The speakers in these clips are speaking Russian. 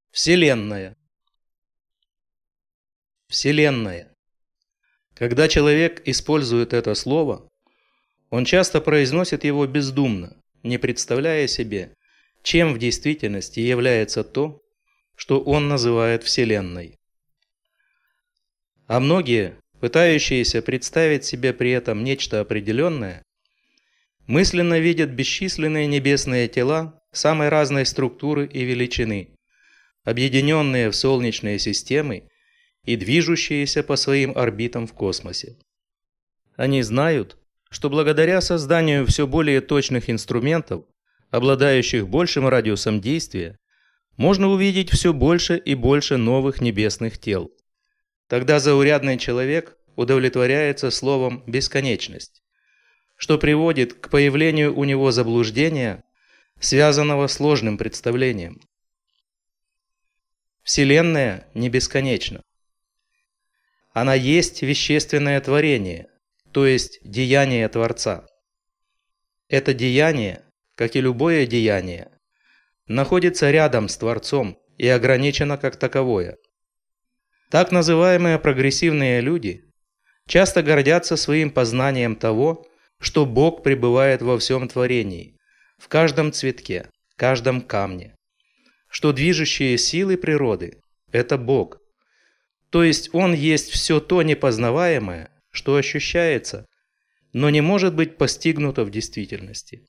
Вселенная. Вселенная. Когда человек использует это слово, он часто произносит его бездумно, не представляя себе, чем в действительности является то, что он называет Вселенной. А многие, пытающиеся представить себе при этом нечто определенное, мысленно видят бесчисленные небесные тела самой разной структуры и величины, объединенные в солнечные системы и движущиеся по своим орбитам в космосе. Они знают, что благодаря созданию все более точных инструментов, обладающих большим радиусом действия, можно увидеть все больше и больше новых небесных тел. Тогда заурядный человек удовлетворяется словом «бесконечность», что приводит к появлению у него заблуждения, связанного с ложным представлением. Вселенная не бесконечна. Она есть вещественное творение, то есть деяние Творца. Это деяние, как и любое деяние, находится рядом с Творцом и ограничено как таковое. Так называемые прогрессивные люди часто гордятся своим познанием того, что Бог пребывает во всем творении, в каждом цветке, каждом камне, что движущие силы природы – это Бог, то есть Он есть все то непознаваемое, что ощущается, но не может быть постигнуто в действительности.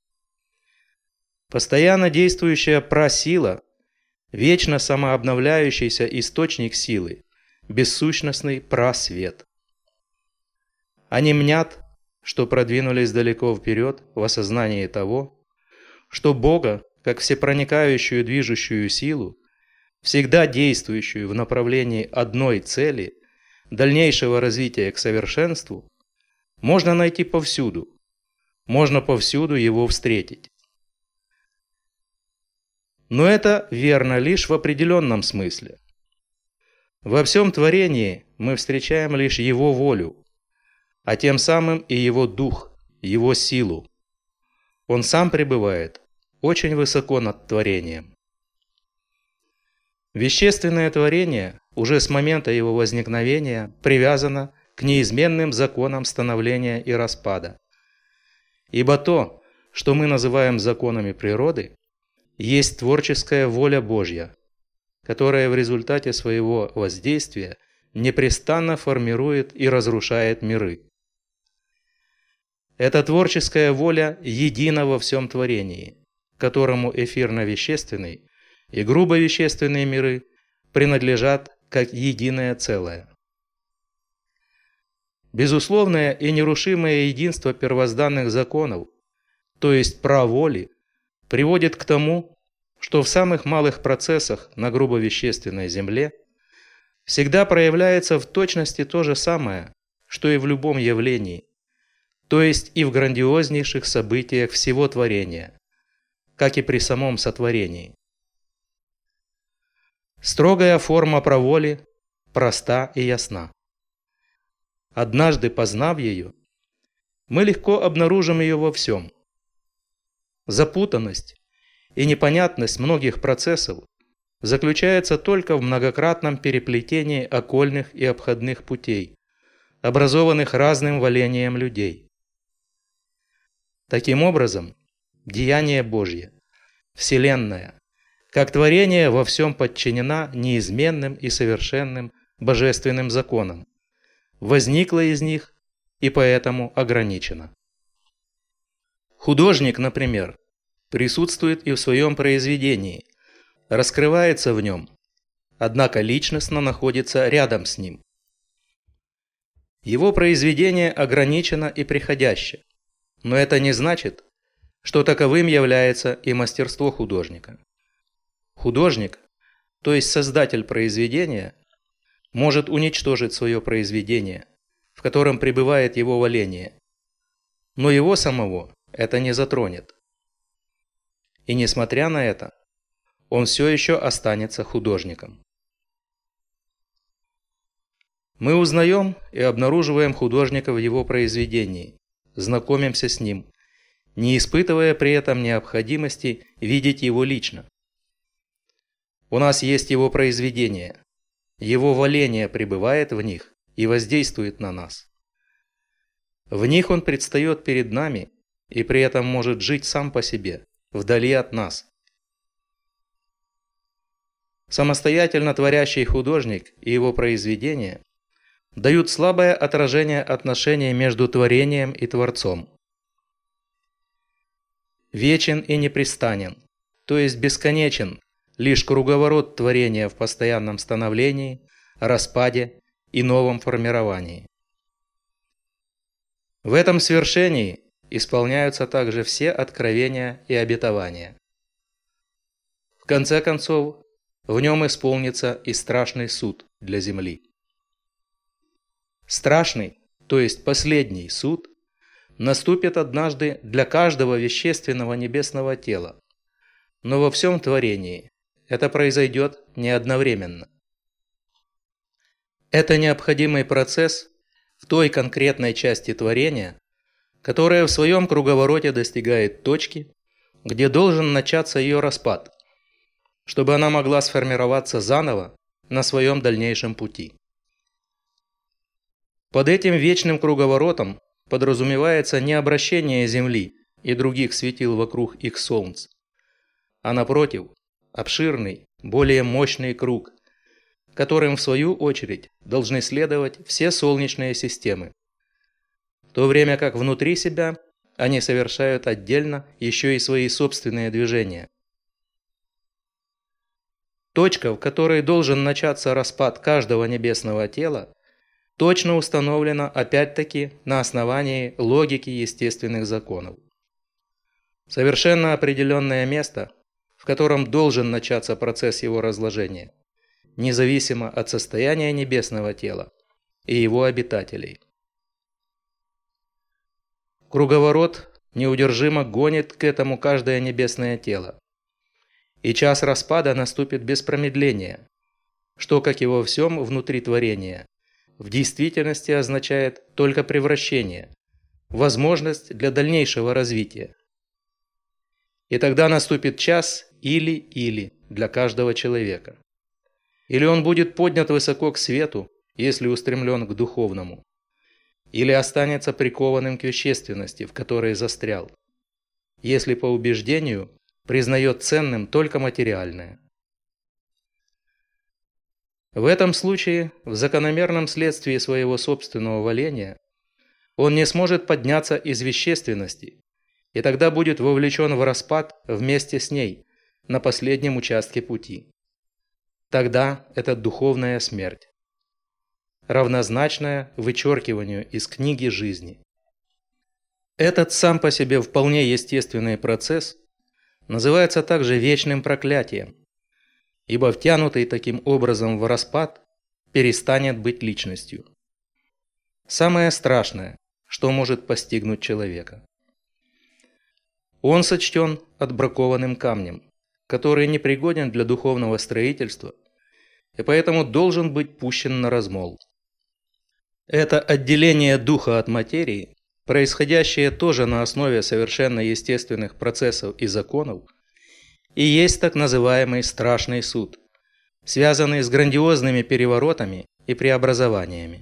Постоянно действующая прасила, вечно самообновляющийся источник силы, бессущностный прасвет. Они мнят, что продвинулись далеко вперед в осознании того, что Бога, как всепроникающую движущую силу, всегда действующую в направлении одной цели, дальнейшего развития к совершенству, можно найти повсюду, можно повсюду его встретить. Но это верно лишь в определенном смысле. Во всем творении мы встречаем лишь Его волю, а тем самым и Его дух, Его силу. Он сам пребывает очень высоко над творением. Вещественное творение уже с момента его возникновения привязано к неизменным законам становления и распада. Ибо то, что мы называем законами природы, есть творческая воля Божья, которая в результате своего воздействия непрестанно формирует и разрушает миры. Эта творческая воля едина во всем творении, которому эфирно-вещественный и грубо-вещественные миры принадлежат как единое целое. Безусловное и нерушимое единство первозданных законов, то есть праволи, приводит к тому, что в самых малых процессах на грубо-вещественной Земле всегда проявляется в точности то же самое, что и в любом явлении, то есть и в грандиознейших событиях всего творения, как и при самом сотворении. Строгая форма праволи проста и ясна. Однажды познав ее, мы легко обнаружим ее во всем. Запутанность и непонятность многих процессов заключается только в многократном переплетении окольных и обходных путей, образованных разным валением людей. Таким образом, деяние Божье, Вселенная, как творение во всем подчинена неизменным и совершенным божественным законам, возникла из них и поэтому ограничена. Художник, например, присутствует и в своем произведении, раскрывается в нем, однако личностно находится рядом с ним. Его произведение ограничено и приходяще, но это не значит, что таковым является и мастерство художника. Художник, то есть создатель произведения, может уничтожить свое произведение, в котором пребывает его валение, но его самого это не затронет. И несмотря на это, он все еще останется художником. Мы узнаем и обнаруживаем художника в его произведении, знакомимся с ним, не испытывая при этом необходимости видеть его лично. У нас есть его произведения. Его воление пребывает в них и воздействует на нас. В них он предстает перед нами и при этом может жить сам по себе, вдали от нас. Самостоятельно творящий художник и его произведения дают слабое отражение отношения между творением и Творцом. Вечен и непрестанен, то есть бесконечен, лишь круговорот творения в постоянном становлении, распаде и новом формировании. В этом свершении исполняются также все откровения и обетования. В конце концов, в нем исполнится и страшный суд для земли. Страшный, то есть последний суд, наступит однажды для каждого вещественного небесного тела, но во всем творении это произойдет не одновременно. Это необходимый процесс в той конкретной части творения, которая в своем круговороте достигает точки, где должен начаться ее распад, чтобы она могла сформироваться заново на своем дальнейшем пути. Под этим вечным круговоротом подразумевается не обращение Земли и других светил вокруг их солнц, а напротив, обширный, более мощный круг, которым в свою очередь должны следовать все солнечные системы, в то время как внутри себя они совершают отдельно еще и свои собственные движения. Точка, в которой должен начаться распад каждого небесного тела, точно установлена опять-таки на основании логики естественных законов. Совершенно определенное место, в котором должен начаться процесс его разложения, независимо от состояния небесного тела и его обитателей. Круговорот неудержимо гонит к этому каждое небесное тело, и час распада наступит без промедления, что, как и во всем внутри творения, в действительности означает только превращение, возможность для дальнейшего развития. И тогда наступит час или для каждого человека. Или он будет поднят высоко к свету, если устремлен к духовному, или останется прикованным к вещественности, в которой застрял, если по убеждению признает ценным только материальное. В этом случае, в закономерном следствии своего собственного воления, он не сможет подняться из вещественности, и тогда будет вовлечен в распад вместе с ней на последнем участке пути. Тогда это духовная смерть, равнозначная вычеркиванию из книги жизни. Этот сам по себе вполне естественный процесс называется также вечным проклятием, ибо втянутый таким образом в распад перестанет быть личностью. Самое страшное, что может постигнуть человека. Он сочтен отбракованным камнем, который непригоден для духовного строительства и поэтому должен быть пущен на размол. Это отделение духа от материи, происходящее тоже на основе совершенно естественных процессов и законов, и есть так называемый страшный суд, связанный с грандиозными переворотами и преобразованиями.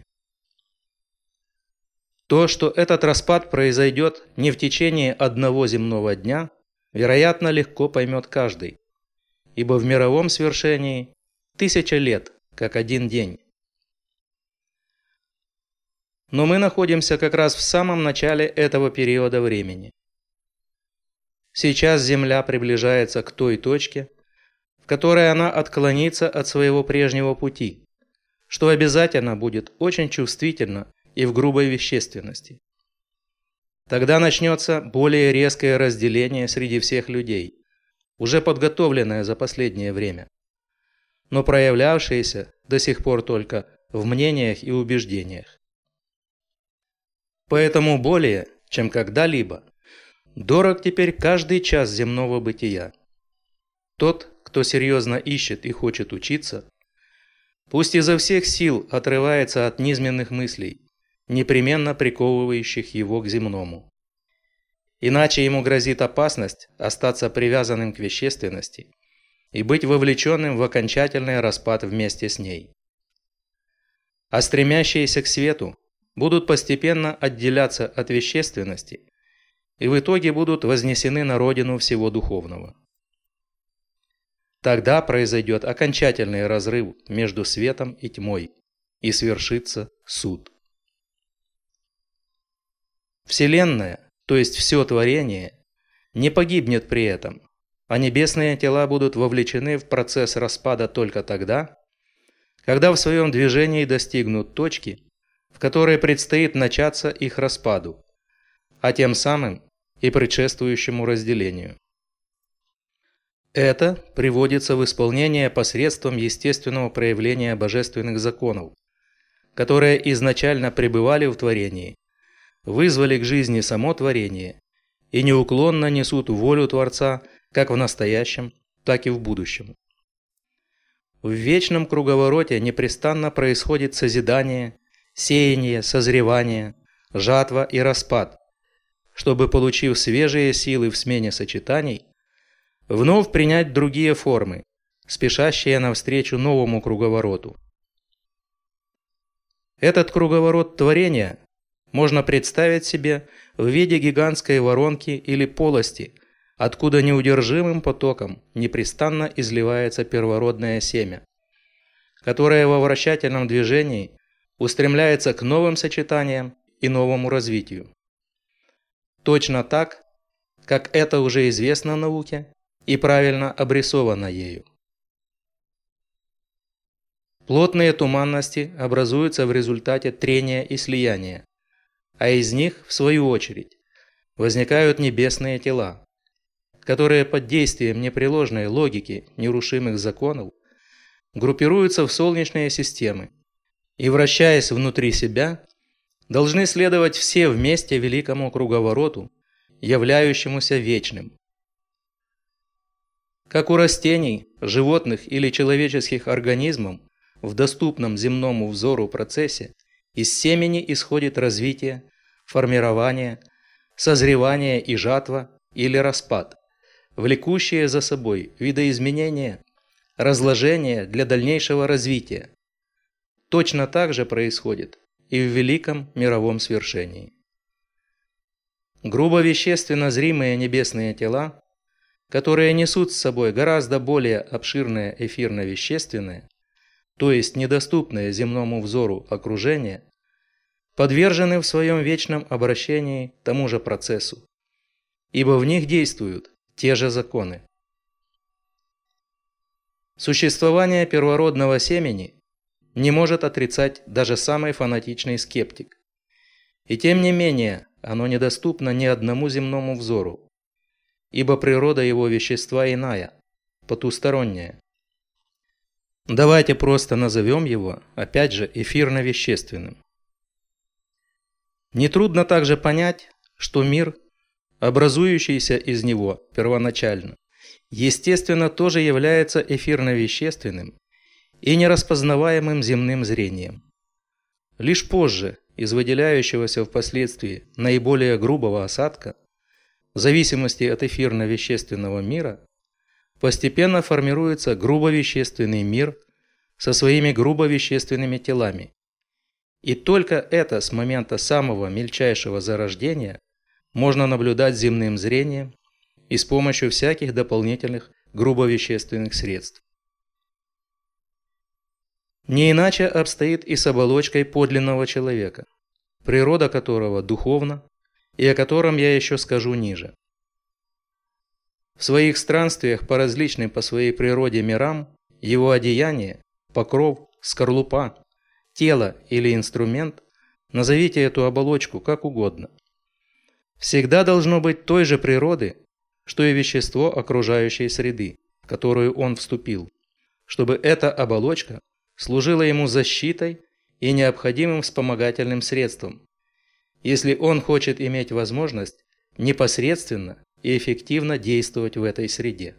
То, что этот распад произойдет не в течение одного земного дня, вероятно, легко поймет каждый, ибо в мировом свершении 1000 лет, как один день. Но мы находимся как раз в самом начале этого периода времени. Сейчас Земля приближается к той точке, в которой она отклонится от своего прежнего пути, что обязательно будет очень чувствительно и в грубой вещественности. Тогда начнется более резкое разделение среди всех людей, уже подготовленное за последнее время, но проявлявшееся до сих пор только в мнениях и убеждениях. Поэтому более, чем когда-либо, дорог теперь каждый час земного бытия. Тот, кто серьезно ищет и хочет учиться, пусть изо всех сил отрывается от низменных мыслей, непременно приковывающих его к земному. Иначе ему грозит опасность остаться привязанным к вещественности и быть вовлеченным в окончательный распад вместе с ней. А стремящиеся к свету будут постепенно отделяться от вещественности и в итоге будут вознесены на родину всего духовного. Тогда произойдет окончательный разрыв между светом и тьмой, и свершится суд. Вселенная, то есть все творение, не погибнет при этом, а небесные тела будут вовлечены в процесс распада только тогда, когда в своем движении достигнут точки, в которой предстоит начаться их распаду, а тем самым и предшествующему разделению. Это приводится в исполнение посредством естественного проявления божественных законов, которые изначально пребывали в творении, вызвали к жизни само творение и неуклонно несут волю Творца как в настоящем, так и в будущем. В вечном круговороте непрестанно происходит созидание, сеяние, созревание, жатва и распад, чтобы, получив свежие силы в смене сочетаний, вновь принять другие формы, спешащие навстречу новому круговороту. Этот круговорот творения можно представить себе в виде гигантской воронки или полости, откуда неудержимым потоком непрестанно изливается первородное семя, которое во вращательном движении устремляется к новым сочетаниям и новому развитию. Точно так, как это уже известно науке и правильно обрисовано ею. Плотные туманности образуются в результате трения и слияния, а из них, в свою очередь, возникают небесные тела, которые под действием непреложной логики нерушимых законов группируются в солнечные системы и, вращаясь внутри себя, должны следовать все вместе великому круговороту, являющемуся вечным. Как у растений, животных или человеческих организмов в доступном земному взору процессе из семени исходит развитие, формирование, созревание и жатва или распад, влекущие за собой видоизменения, разложение для дальнейшего развития. Точно так же происходит и в великом мировом свершении. Грубо вещественно зримые небесные тела, которые несут с собой гораздо более обширное эфирно-вещественное, то есть недоступное земному взору окружение, подвержены в своем вечном обращении тому же процессу, ибо в них действуют те же законы. Существование первородного семени не может отрицать даже самый фанатичный скептик. И тем не менее, оно недоступно ни одному земному взору, ибо природа его вещества иная, потусторонняя. Давайте просто назовем его, опять же, эфирно-вещественным. Нетрудно также понять, что мир, образующийся из него первоначально, естественно, тоже является эфирно-вещественным и нераспознаваемым земным зрением. Лишь позже, из выделяющегося впоследствии наиболее грубого осадка, в зависимости от эфирно-вещественного мира, постепенно формируется грубо-вещественный мир со своими грубо-вещественными телами. И только это с момента самого мельчайшего зарождения можно наблюдать земным зрением и с помощью всяких дополнительных грубо-вещественных средств. Не иначе обстоит и с оболочкой подлинного человека, природа которого духовна, и о котором я еще скажу ниже. В своих странствиях по различным по своей природе мирам его одеяние, покров, скорлупа, тело или инструмент, назовите эту оболочку как угодно, всегда должно быть той же природы, что и вещество окружающей среды, в которую он вступил, чтобы эта оболочка служила ему защитой и необходимым вспомогательным средством, если он хочет иметь возможность непосредственно и эффективно действовать в этой среде.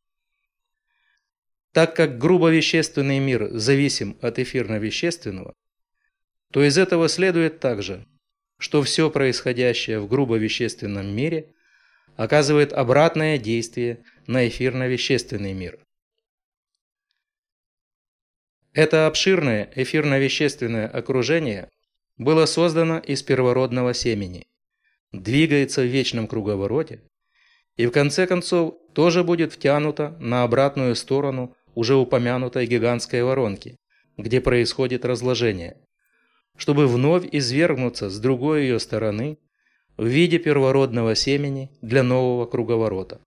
Так как грубо-вещественный мир зависим от эфирно-вещественного, то из этого следует также, что все происходящее в грубо-вещественном мире оказывает обратное действие на эфирно-вещественный мир, Это обширное эфирно-вещественное окружение было создано из первородного семени, двигается в вечном круговороте и в конце концов тоже будет втянуто на обратную сторону уже упомянутой гигантской воронки, где происходит разложение, чтобы вновь извергнуться с другой ее стороны в виде первородного семени для нового круговорота.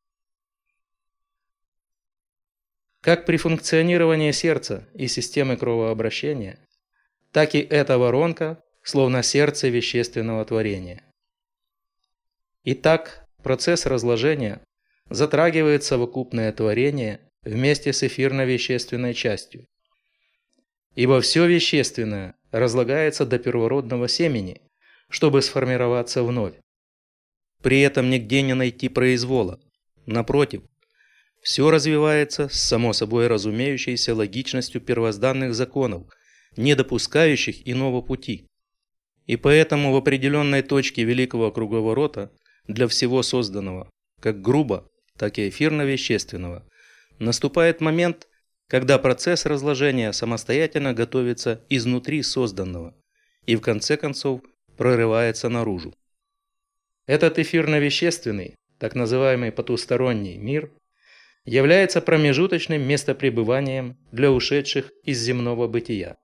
Как при функционировании сердца и системы кровообращения, так и эта воронка словно сердце вещественного творения. Итак, процесс разложения затрагивает совокупное творение вместе с эфирно-вещественной частью, ибо все вещественное разлагается до первородного семени, чтобы сформироваться вновь. При этом нигде не найти произвола. Напротив, все развивается с само собой разумеющейся логичностью первозданных законов, не допускающих иного пути. И поэтому в определенной точке великого круговорота для всего созданного, как грубо, так и эфирно-вещественного, наступает момент, когда процесс разложения самостоятельно готовится изнутри созданного и в конце концов прорывается наружу. Этот эфирно-вещественный, так называемый потусторонний мир, является промежуточным местопребыванием для ушедших из земного бытия.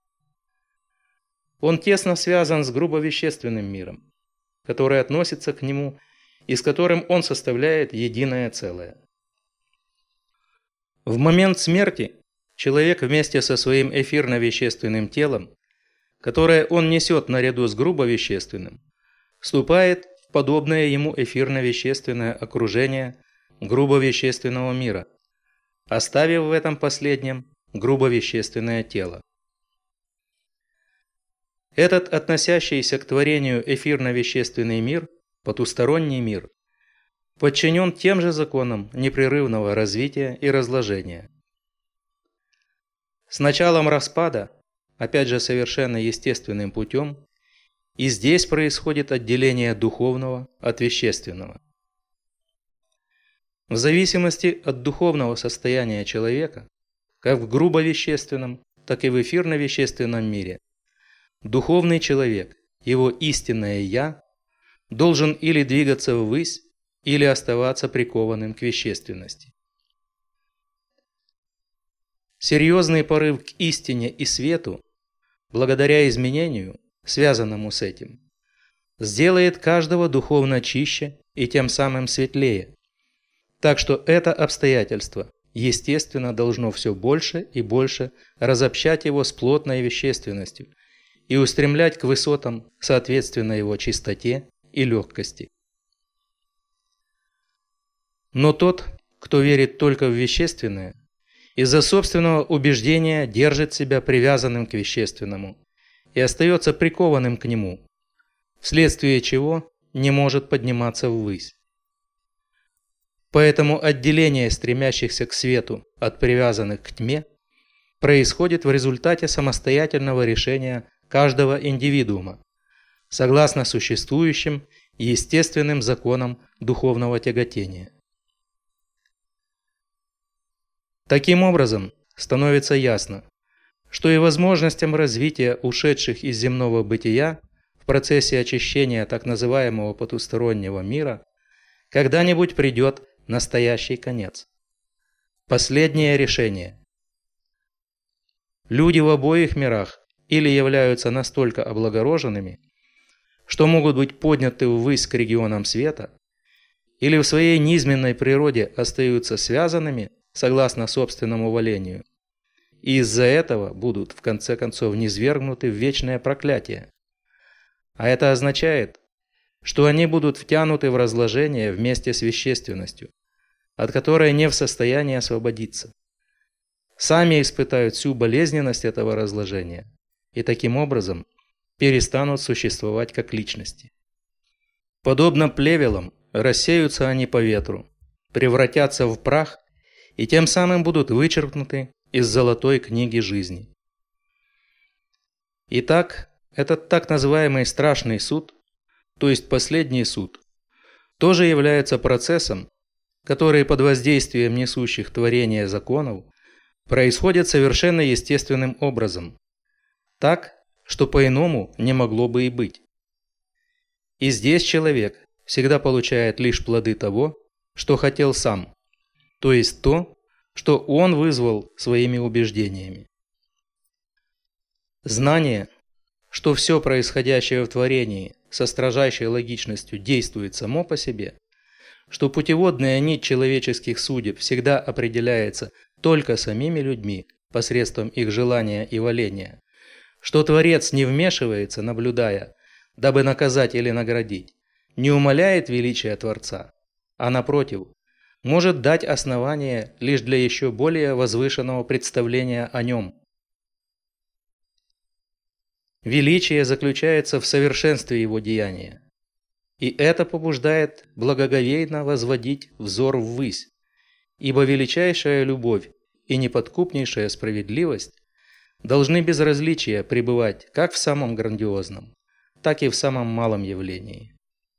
Он тесно связан с грубо-вещественным миром, который относится к нему и с которым он составляет единое целое. В момент смерти человек вместе со своим эфирно-вещественным телом, которое он несет наряду с грубо-вещественным, вступает в подобное ему эфирно-вещественное окружение грубо-вещественного мира, оставив в этом последнем грубо-вещественное тело. Этот относящийся к творению эфирно-вещественный мир, потусторонний мир, подчинен тем же законам непрерывного развития и разложения. С началом распада, опять же совершенно естественным путем, и здесь происходит отделение духовного от вещественного. В зависимости от духовного состояния человека, как в грубо-вещественном, так и в эфирно-вещественном мире, духовный человек, его истинное «я», должен или двигаться ввысь, или оставаться прикованным к вещественности. Серьезный порыв к истине и свету, благодаря изменению, связанному с этим, сделает каждого духовно чище и тем самым светлее. Так что это обстоятельство, естественно, должно все больше и больше разобщать его с плотной вещественностью и устремлять к высотам, соответственно его чистоте и легкости. Но тот, кто верит только в вещественное, из-за собственного убеждения держит себя привязанным к вещественному и остается прикованным к нему, вследствие чего не может подниматься ввысь. Поэтому отделение стремящихся к свету от привязанных к тьме происходит в результате самостоятельного решения каждого индивидуума, согласно существующим естественным законам духовного тяготения. Таким образом, становится ясно, что и возможностям развития ушедших из земного бытия в процессе очищения так называемого потустороннего мира когда-нибудь придет настоящий конец. Последнее решение. Люди в обоих мирах или являются настолько облагороженными, что могут быть подняты ввысь к регионам света, или в своей низменной природе остаются связанными согласно собственному волению, и из-за этого будут в конце концов низвергнуты в вечное проклятие. А это означает, что они будут втянуты в разложение вместе с вещественностью, от которой не в состоянии освободиться. Сами испытают всю болезненность этого разложения и таким образом перестанут существовать как личности. Подобно плевелам, рассеются они по ветру, превратятся в прах и тем самым будут вычеркнуты из золотой книги жизни. Итак, этот так называемый страшный суд, то есть последний суд, тоже является процессом, который под воздействием несущих творения законов происходит совершенно естественным образом, так, что по-иному не могло бы и быть. И здесь человек всегда получает лишь плоды того, что хотел сам, то есть то, что он вызвал своими убеждениями. Знание, что все происходящее в творении со строжайшей логичностью действует само по себе, что путеводная нить человеческих судеб всегда определяется только самими людьми посредством их желания и воления, что Творец не вмешивается, наблюдая, дабы наказать или наградить, не умаляет величия Творца, а напротив, может дать основание лишь для еще более возвышенного представления о нем. Величие заключается в совершенстве его деяния, и это побуждает благоговейно возводить взор ввысь, ибо величайшая любовь и неподкупнейшая справедливость должны без различия пребывать как в самом грандиозном, так и в самом малом явлении.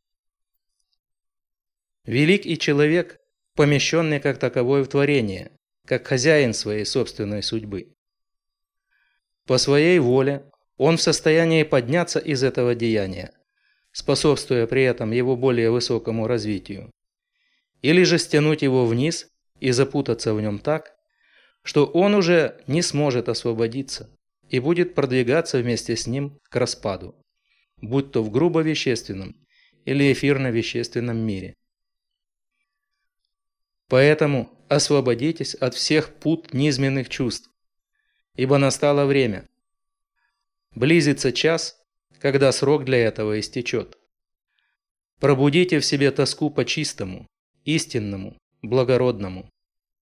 Велик и человек, помещенный как таковой в творение, как хозяин своей собственной судьбы. По своей воле он в состоянии подняться из этого деяния, способствуя при этом его более высокому развитию, или же стянуть его вниз и запутаться в нем так, что он уже не сможет освободиться и будет продвигаться вместе с ним к распаду, будь то в грубо-вещественном или эфирно-вещественном мире. Поэтому освободитесь от всех пут низменных чувств, ибо настало время. Близится час, когда срок для этого истечет. Пробудите в себе тоску по чистому, истинному, благородному.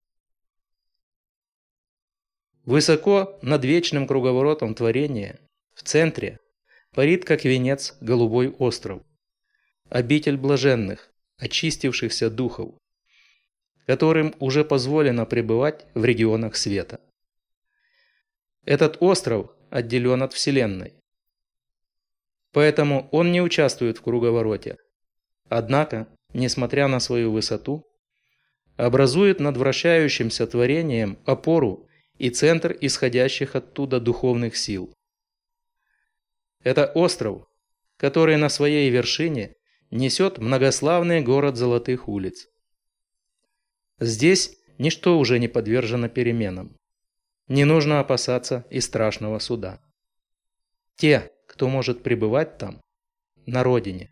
Высоко над вечным круговоротом творения, в центре, парит как венец голубой остров, обитель блаженных, очистившихся духов, которым уже позволено пребывать в регионах света. Этот остров отделен от Вселенной, поэтому он не участвует в круговороте, однако, несмотря на свою высоту, образует над вращающимся творением опору и центр исходящих оттуда духовных сил. Это остров, который на своей вершине несет многославный город золотых улиц. Здесь ничто уже не подвержено переменам. Не нужно опасаться и страшного суда. Те, кто может пребывать там, на родине.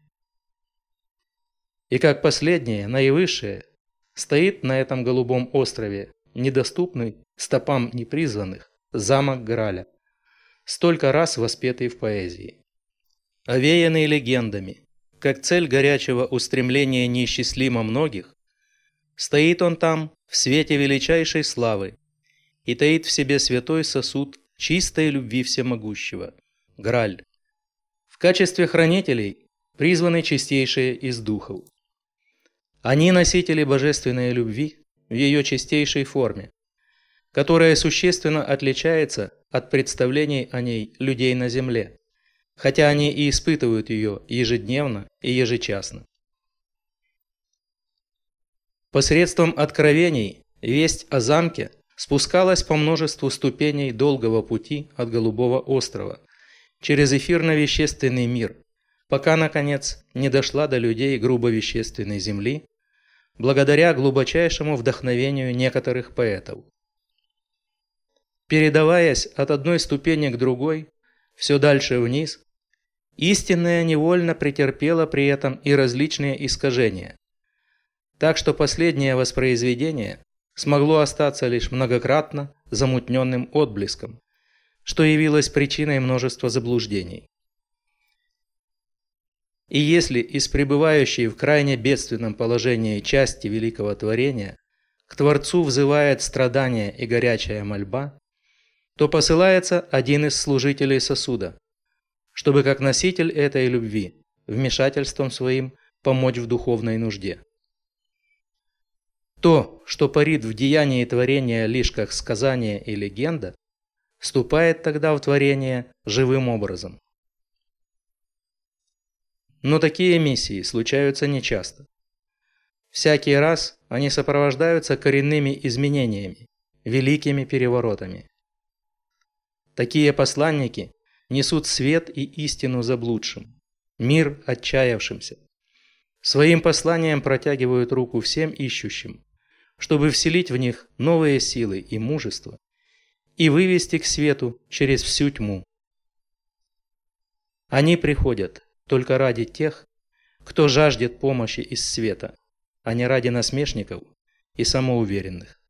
И как последнее, наивысшее, стоит на этом голубом острове, недоступный стопам непризванных, замок Граля, столько раз воспетый в поэзии. Овеянный легендами, как цель горячего устремления неисчислимо многих, стоит он там в свете величайшей славы и таит в себе святой сосуд чистой любви всемогущего – Граль. В качестве хранителей призваны чистейшие из духов. Они носители божественной любви в ее чистейшей форме, которая существенно отличается от представлений о ней людей на земле, хотя они и испытывают ее ежедневно и ежечасно. Посредством откровений весть о замке спускалась по множеству ступеней долгого пути от Голубого острова через эфирно-вещественный мир, пока, наконец, не дошла до людей грубо-вещественной земли, благодаря глубочайшему вдохновению некоторых поэтов. Передаваясь от одной ступени к другой, все дальше вниз, истинная невольно претерпела при этом и различные искажения, так что последнее воспроизведение смогло остаться лишь многократно замутненным отблеском, что явилось причиной множества заблуждений. И если из пребывающей в крайне бедственном положении части великого творения к Творцу взывает страдание и горячая мольба, то посылается один из служителей сосуда, чтобы как носитель этой любви вмешательством своим помочь в духовной нужде. То, что парит в деянии творения лишь как сказание и легенда, вступает тогда в творение живым образом. Но такие миссии случаются нечасто. Всякий раз они сопровождаются коренными изменениями, великими переворотами. Такие посланники несут свет и истину заблудшим, мир отчаявшимся. Своим посланием протягивают руку всем ищущим, чтобы вселить в них новые силы и мужество и вывести к свету через всю тьму. Они приходят только ради тех, кто жаждет помощи из света, а не ради насмешников и самоуверенных.